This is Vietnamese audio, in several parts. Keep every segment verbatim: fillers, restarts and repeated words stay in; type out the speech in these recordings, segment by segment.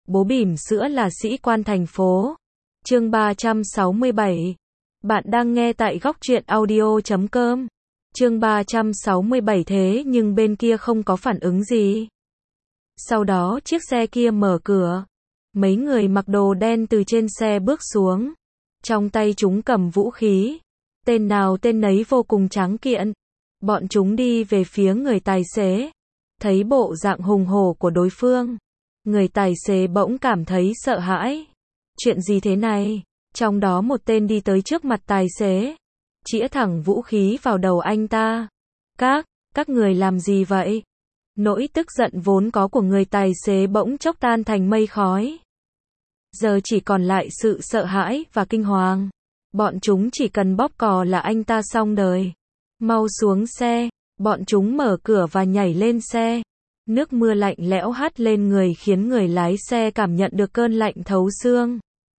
Bố bỉm sữa là sĩ quan thành phố. Chương ba trăm sáu mươi bảy. Bạn đang nghe tại góc truyện audio chấm com. Chương ba trăm sáu mươi bảy thế nhưng bên kia không có phản ứng gì. Sau đó chiếc xe kia mở cửa. Mấy người mặc đồ đen từ trên xe bước xuống. Trong tay chúng cầm vũ khí. Tên nào tên nấy vô cùng tráng kiện. Bọn chúng đi về phía người tài xế. Thấy bộ dạng hùng hổ của đối phương. Người tài xế bỗng cảm thấy sợ hãi. Chuyện gì thế này? Trong đó một tên đi tới trước mặt tài xế. Chĩa thẳng vũ khí vào đầu anh ta. Các, các người làm gì vậy? Nỗi tức giận vốn có của người tài xế bỗng chốc tan thành mây khói. Giờ chỉ còn lại sự sợ hãi và kinh hoàng. Bọn chúng chỉ cần bóp cò là anh ta xong đời. Mau xuống xe. Bọn chúng mở cửa và nhảy lên xe. Nước mưa lạnh lẽo hắt lên người khiến người lái xe cảm nhận được cơn lạnh thấu xương.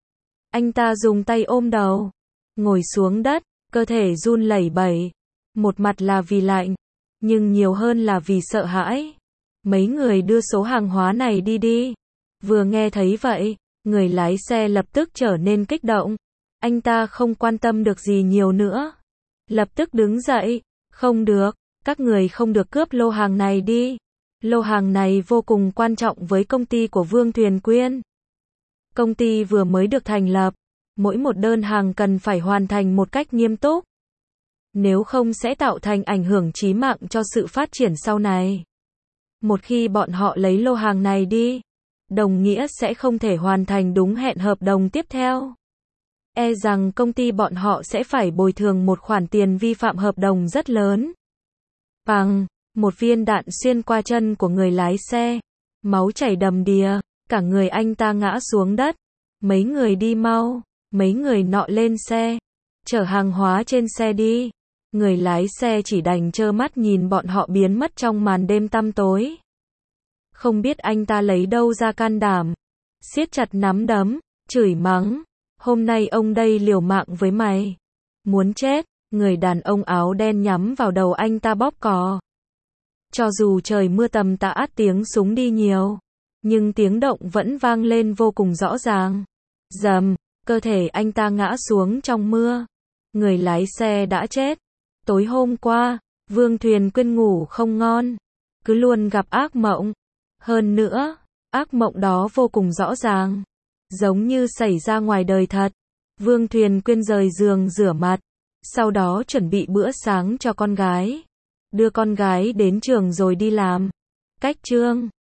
Anh ta dùng tay ôm đầu. Ngồi xuống đất, cơ thể run lẩy bẩy. Một mặt là vì lạnh, nhưng nhiều hơn là vì sợ hãi. Mấy người đưa số hàng hóa này đi đi. Vừa nghe thấy vậy, người lái xe lập tức trở nên kích động. Anh ta không quan tâm được gì nhiều nữa. Lập tức đứng dậy. Không được, các người không được cướp lô hàng này đi. Lô hàng này vô cùng quan trọng với công ty của Vương Thuyền Quyên. Công ty vừa mới được thành lập. Mỗi một đơn hàng cần phải hoàn thành một cách nghiêm túc. Nếu không sẽ tạo thành ảnh hưởng chí mạng cho sự phát triển sau này. Một khi bọn họ lấy lô hàng này đi, đồng nghĩa sẽ không thể hoàn thành đúng hẹn hợp đồng tiếp theo. E rằng công ty bọn họ sẽ phải bồi thường một khoản tiền vi phạm hợp đồng rất lớn. Bằng, một viên đạn xuyên qua chân của người lái xe. Máu chảy đầm đìa, cả người anh ta ngã xuống đất. Mấy người đi mau, mấy người nọ lên xe. Chở hàng hóa trên xe đi. Người lái xe chỉ đành trơ mắt nhìn bọn họ biến mất trong màn đêm tăm tối. Không biết anh ta lấy đâu ra can đảm. Siết chặt nắm đấm, chửi mắng. Hôm nay ông đây liều mạng với mày. Muốn chết, người đàn ông áo đen nhắm vào đầu anh ta bóp cò. Cho dù trời mưa tầm tã tiếng súng đi nhiều, nhưng tiếng động vẫn vang lên vô cùng rõ ràng. Rầm, cơ thể anh ta ngã xuống trong mưa. Người lái xe đã chết. Tối hôm qua, Vương Thuyền Quyên ngủ không ngon. Cứ luôn gặp ác mộng. Hơn nữa, ác mộng đó vô cùng rõ ràng. Giống như xảy ra ngoài đời thật. Vương Thuyền Quyên rời giường rửa mặt. Sau đó chuẩn bị bữa sáng cho con gái. Đưa con gái đến trường rồi đi làm. Cách chương